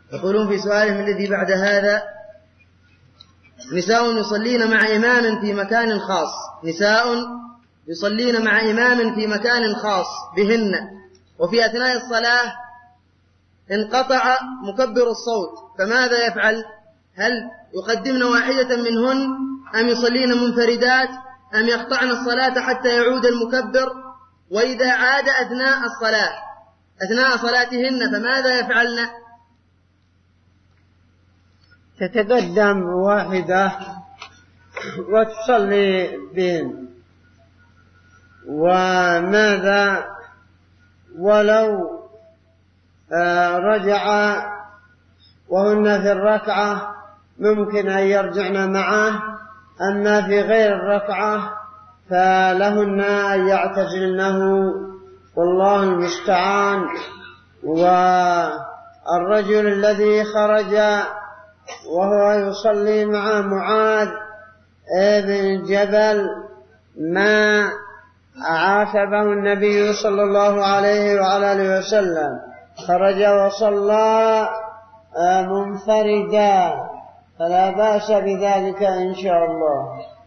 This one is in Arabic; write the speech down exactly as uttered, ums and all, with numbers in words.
يقولون في سؤالهم الذي بعد هذا: نساء يصلين مع إمام في مكان خاص نساء يصلين مع إمام في مكان خاص بهن، وفي أثناء الصلاة انقطع مكبر الصوت، فماذا يفعل؟ هل يقدمن واحدة منهن أم يصلين منفردات أم يقطعن الصلاة حتى يعود المكبر؟ وإذا عاد أثناء الصلاة أثناء صلاتهن فماذا يفعلن؟ تتقدم واحدة وتصلي بهم. وماذا ولو رجع وهن في الركعة ممكن أن يرجعن معه، أما في غير الركعة فلهن أن يعتزلنه، والله المستعان. والرجل الذي خرج وهو يصلي مع معاذ بن جبل ما عاتبه النبي صلى الله عليه وعلى آله وسلم، خرج وصلى منفردا، فلا بأس بذلك إن شاء الله.